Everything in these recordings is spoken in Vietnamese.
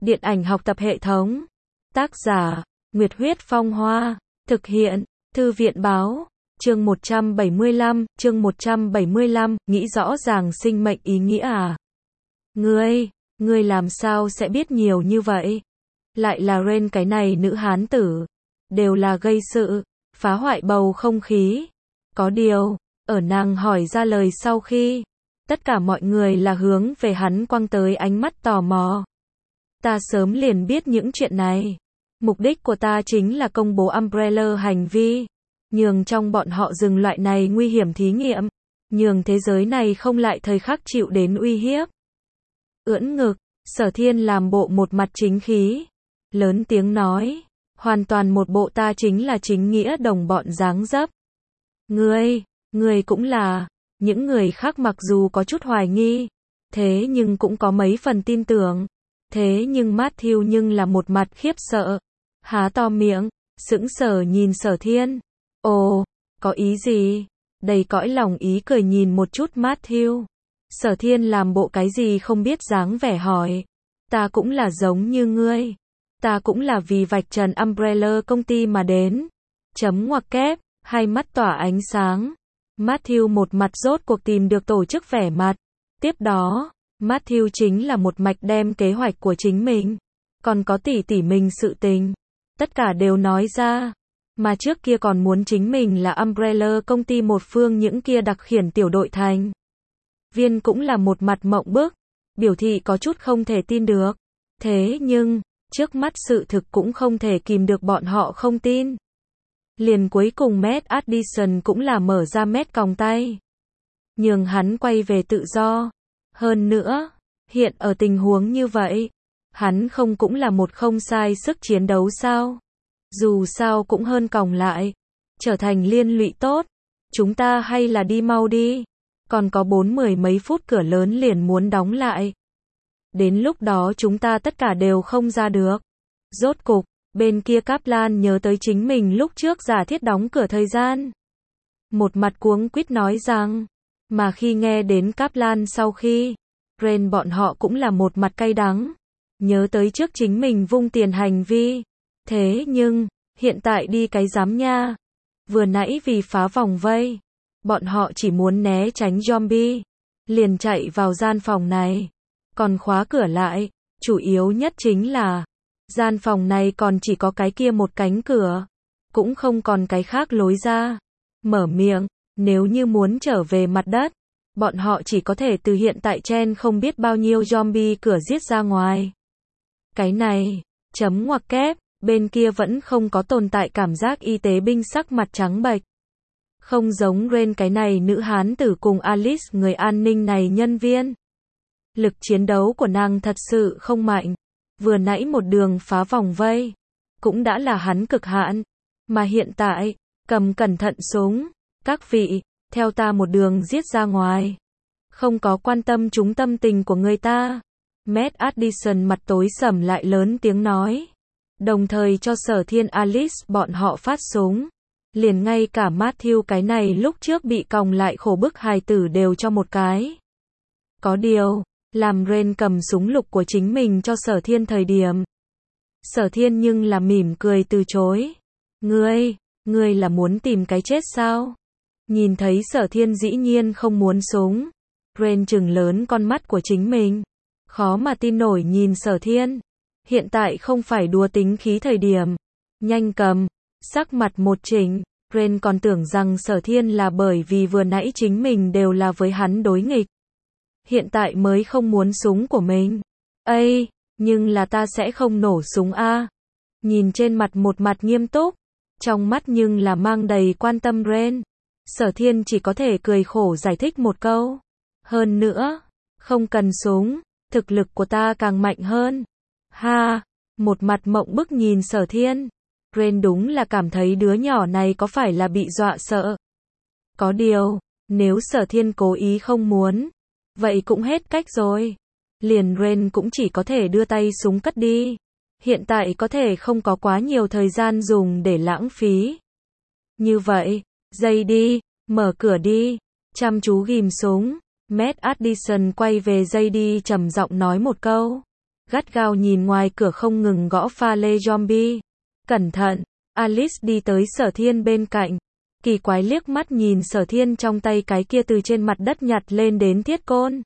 Điện ảnh học tập hệ thống. Tác giả, Nguyệt Huyết Phong Hoa. Thực hiện, Thư viện Báo. Chương 175, nghĩ rõ ràng sinh mệnh ý nghĩa à? Ngươi làm sao sẽ biết nhiều như vậy? Lại là Ren cái này nữ hán tử. Đều là gây sự, phá hoại bầu không khí. Có điều, ở nàng hỏi ra lời sau khi, tất cả mọi người là hướng về hắn quăng tới ánh mắt tò mò. Ta sớm liền biết những chuyện này. Mục đích của ta chính là công bố Umbrella hành vi, nhường trong bọn họ dừng loại này nguy hiểm thí nghiệm, nhường thế giới này không lại thời khắc chịu đến uy hiếp. Ưỡn ngực, Sở Thiên làm bộ một mặt chính khí, lớn tiếng nói, hoàn toàn một bộ ta chính là chính nghĩa đồng bọn dáng dấp. Ngươi cũng là. Những người khác mặc dù có chút hoài nghi, thế nhưng cũng có mấy phần tin tưởng. Thế nhưng Matthew nhưng là một mặt khiếp sợ, há to miệng, sững sờ nhìn Sở Thiên. Ồ, có ý gì? Đầy cõi lòng ý cười nhìn một chút Matthew. Sở Thiên làm bộ cái gì không biết dáng vẻ hỏi. Ta cũng là giống như ngươi. Ta cũng là vì vạch trần Umbrella công ty mà đến. Chấm ngoặc kép, hai mắt tỏa ánh sáng. Matthew một mặt rốt cuộc tìm được tổ chức vẻ mặt. Tiếp đó, Matthew chính là một mạch đem kế hoạch của chính mình, còn có tỉ mình sự tình, tất cả đều nói ra. Mà trước kia còn muốn chính mình là Umbrella công ty một phương những kia đặc khiển tiểu đội thành viên cũng là một mặt mộng bức, biểu thị có chút không thể tin được. Thế nhưng, trước mắt sự thực cũng không thể kìm được bọn họ không tin. Liền cuối cùng Matt Addison cũng là mở ra mét còng tay, nhường hắn quay về tự do. Hơn nữa, hiện ở tình huống như vậy, hắn không cũng là một không sai sức chiến đấu sao? Dù sao cũng hơn còng lại, trở thành liên lụy tốt. Chúng ta hay là đi mau đi, còn có 40 mấy phút cửa lớn liền muốn đóng lại. Đến lúc đó chúng ta tất cả đều không ra được. Rốt cục, bên kia Kaplan nhớ tới chính mình lúc trước giả thiết đóng cửa thời gian. Một mặt cuống quýt nói rằng, mà khi nghe đến Kaplan sau khi, Ren bọn họ cũng là một mặt cay đắng. Nhớ tới trước chính mình vung tiền hành vi. Thế nhưng, hiện tại đi cái dám nha. Vừa nãy vì phá vòng vây, bọn họ chỉ muốn né tránh zombie, liền chạy vào gian phòng này, còn khóa cửa lại. Chủ yếu nhất chính là, gian phòng này còn chỉ có cái kia một cánh cửa, cũng không còn cái khác lối ra. Mở miệng, nếu như muốn trở về mặt đất, bọn họ chỉ có thể từ hiện tại chen không biết bao nhiêu zombie cửa giết ra ngoài. Cái này, chấm ngoặc kép, bên kia vẫn không có tồn tại cảm giác y tế binh sắc mặt trắng bệch. Không giống Ren cái này nữ hán tử cùng Alice người an ninh này nhân viên. Lực chiến đấu của nàng thật sự không mạnh. Vừa nãy một đường phá vòng vây, cũng đã là hắn cực hạn. Mà hiện tại, cầm cẩn thận súng, các vị, theo ta một đường giết ra ngoài. Không có quan tâm chúng tâm tình của người ta. Matt Addison mặt tối sầm lại lớn tiếng nói. Đồng thời cho Sở Thiên Alice bọn họ phát súng. Liền ngay cả Matthew cái này lúc trước bị còng lại khổ bức hài tử đều cho một cái. Có điều, làm Ren cầm súng lục của chính mình cho Sở Thiên thời điểm. Sở Thiên nhưng là mỉm cười từ chối. Ngươi là muốn tìm cái chết sao? Nhìn thấy Sở Thiên dĩ nhiên không muốn súng. Ren trừng lớn con mắt của chính mình. Khó mà tin nổi nhìn Sở Thiên. Hiện tại không phải đùa tính khí thời điểm. Nhanh cầm. Sắc mặt một chỉnh. Ren còn tưởng rằng Sở Thiên là bởi vì vừa nãy chính mình đều là với hắn đối nghịch. Hiện tại mới không muốn súng của mình. Ây, nhưng là ta sẽ không nổ súng a. Nhìn trên mặt một mặt nghiêm túc, trong mắt nhưng là mang đầy quan tâm Ren. Sở Thiên chỉ có thể cười khổ giải thích một câu. Hơn nữa, không cần súng, thực lực của ta càng mạnh hơn. Ha, một mặt mộng bức nhìn Sở Thiên. Ren đúng là cảm thấy đứa nhỏ này có phải là bị dọa sợ. Có điều, nếu Sở Thiên cố ý không muốn, vậy cũng hết cách rồi. Liền Ren cũng chỉ có thể đưa tay súng cất đi. Hiện tại có thể không có quá nhiều thời gian dùng để lãng phí. Như vậy, dây đi, mở cửa đi, chăm chú ghim súng. Matt Addison quay về dây đi trầm giọng nói một câu. gắt gao nhìn ngoài cửa không ngừng gõ pha lê zombie. Cẩn thận, Alice đi tới Sở Thiên bên cạnh. Kỳ quái liếc mắt nhìn Sở Thiên trong tay cái kia từ trên mặt đất nhặt lên đến thiết côn.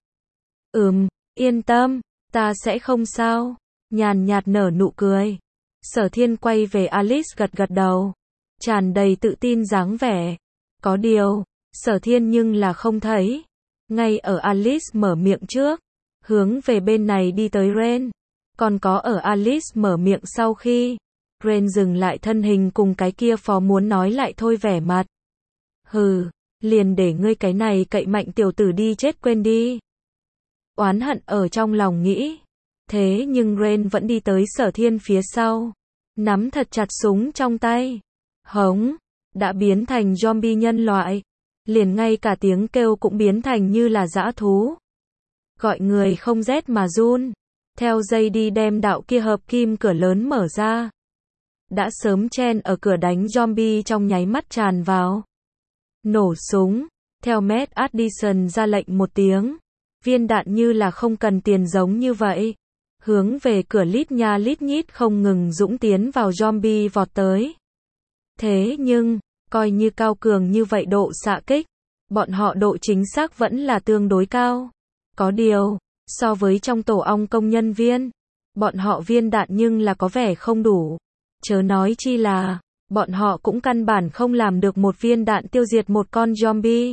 Yên tâm, ta sẽ không sao. Nhàn nhạt nở nụ cười. Sở Thiên quay về Alice gật gật đầu. Tràn đầy tự tin dáng vẻ. Có điều, Sở Thiên nhưng là không thấy. Ngay ở Alice mở miệng trước, hướng về bên này đi tới Ren. Còn có ở Alice mở miệng sau khi, Ren dừng lại thân hình cùng cái kia phó muốn nói lại thôi vẻ mặt. Hừ, liền để ngươi cái này cậy mạnh tiểu tử đi chết quên đi. Oán hận ở trong lòng nghĩ. Thế nhưng Ren vẫn đi tới Sở Thiên phía sau. Nắm thật chặt súng trong tay. Hống, đã biến thành zombie nhân loại. Liền ngay cả tiếng kêu cũng biến thành như là dã thú. Gọi người không rét mà run. Theo dây đi đem đạo kia hợp kim cửa lớn mở ra. Đã sớm chen ở cửa đánh zombie trong nháy mắt tràn vào. Nổ súng. Theo Matt Addison ra lệnh một tiếng. Viên đạn như là không cần tiền giống như vậy. Hướng về cửa lít nha lít nhít không ngừng dũng tiến vào zombie vọt tới. Thế nhưng, coi như cao cường như vậy độ xạ kích, bọn họ độ chính xác vẫn là tương đối cao. Có điều, so với trong tổ ong công nhân viên, bọn họ viên đạn nhưng là có vẻ không đủ. Chớ nói chi là, bọn họ cũng căn bản không làm được một viên đạn tiêu diệt một con zombie.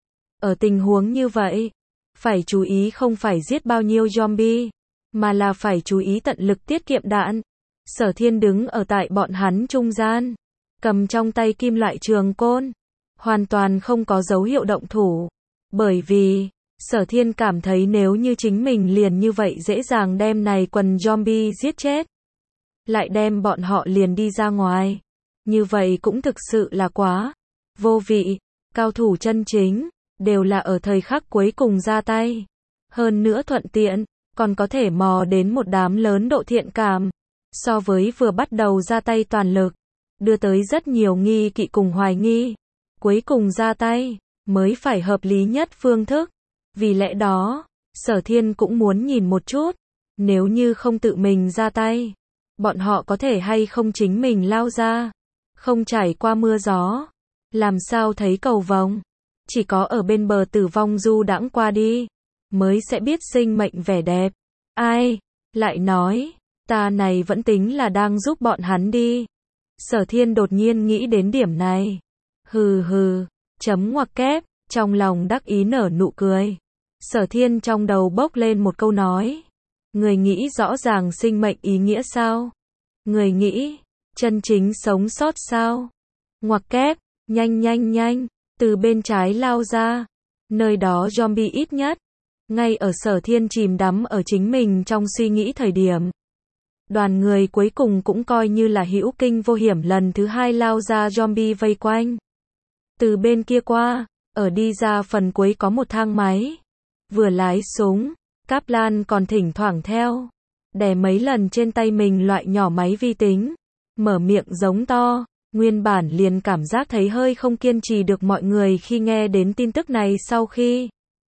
Ở tình huống như vậy, phải chú ý không phải giết bao nhiêu zombie, mà là phải chú ý tận lực tiết kiệm đạn. Sở Thiên đứng ở tại bọn hắn trung gian, cầm trong tay kim loại trường côn, hoàn toàn không có dấu hiệu động thủ. Bởi vì, Sở Thiên cảm thấy nếu như chính mình liền như vậy dễ dàng đem này quần zombie giết chết, lại đem bọn họ liền đi ra ngoài, như vậy cũng thực sự là quá vô vị. Cao thủ chân chính đều là ở thời khắc cuối cùng ra tay, hơn nữa thuận tiện còn có thể mò đến một đám lớn độ thiện cảm, so với vừa bắt đầu ra tay toàn lực, đưa tới rất nhiều nghi kỵ cùng hoài nghi, cuối cùng ra tay mới phải hợp lý nhất phương thức. Vì lẽ đó, Sở Thiên cũng muốn nhìn một chút, nếu như không tự mình ra tay, bọn họ có thể hay không chính mình lao ra, không trải qua mưa gió, làm sao thấy cầu vồng, chỉ có ở bên bờ tử vong du đãng qua đi, mới sẽ biết sinh mệnh vẻ đẹp. Ai, lại nói, ta này vẫn tính là đang giúp bọn hắn đi. Sở Thiên đột nhiên nghĩ đến điểm này. Hừ hừ, chấm ngoặc kép, trong lòng đắc ý nở nụ cười. Sở Thiên trong đầu bốc lên một câu nói. Người nghĩ rõ ràng sinh mệnh ý nghĩa sao? Người nghĩ, chân chính sống sót sao? Ngoặc kép, nhanh, từ bên trái lao ra. Nơi đó zombie ít nhất. Ngay ở Sở Thiên chìm đắm ở chính mình trong suy nghĩ thời điểm. Đoàn người cuối cùng cũng coi như là hữu kinh vô hiểm lần thứ hai lao ra zombie vây quanh. Từ bên kia qua, ở đi ra phần cuối có một thang máy. Vừa lái súng, Kaplan còn thỉnh thoảng theo. Đè mấy lần trên tay mình loại nhỏ máy vi tính. Mở miệng giống to. Nguyên bản liền cảm giác thấy hơi không kiên trì được mọi người khi nghe đến tin tức này sau khi.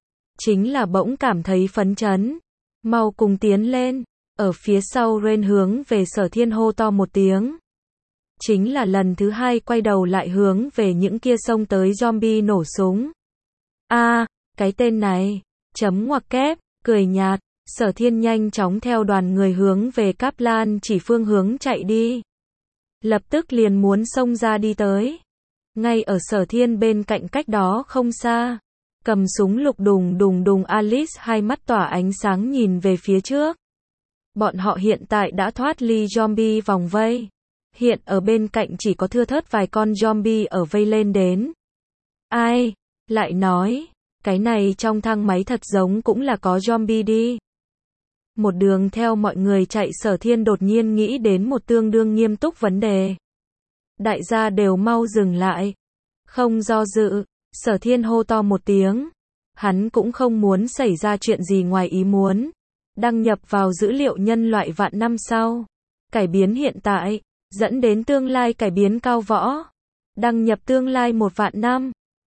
Chính là bỗng cảm thấy phấn chấn. Mau cùng tiến lên. Ở phía sau Ren hướng về Sở Thiên hô to một tiếng. Chính là lần thứ hai quay đầu lại hướng về những kia xông tới zombie nổ súng. Cái tên này, chấm ngoặc kép, cười nhạt, Sở Thiên nhanh chóng theo đoàn người hướng về Kaplan chỉ phương hướng chạy đi. Lập tức liền muốn xông ra đi tới. Ngay ở Sở Thiên bên cạnh cách đó không xa. Cầm súng lục đùng Alice hai mắt tỏa ánh sáng nhìn về phía trước. Bọn họ hiện tại đã thoát ly zombie vòng vây. Hiện ở bên cạnh chỉ có thưa thớt vài con zombie ở vây lên đến. Ai, lại nói, cái này trong thang máy thật giống cũng là có zombie đi. Một đường theo mọi người chạy Sở Thiên đột nhiên nghĩ đến một tương đương nghiêm túc vấn đề. Đại gia đều mau dừng lại. Không do dự, Sở Thiên hô to một tiếng. Hắn cũng không muốn xảy ra chuyện gì ngoài ý muốn. Đăng nhập vào dữ liệu nhân loại vạn năm sau. Cải biến hiện tại, dẫn đến tương lai cải biến cao võ. Đăng nhập tương lai 1 vạn năm.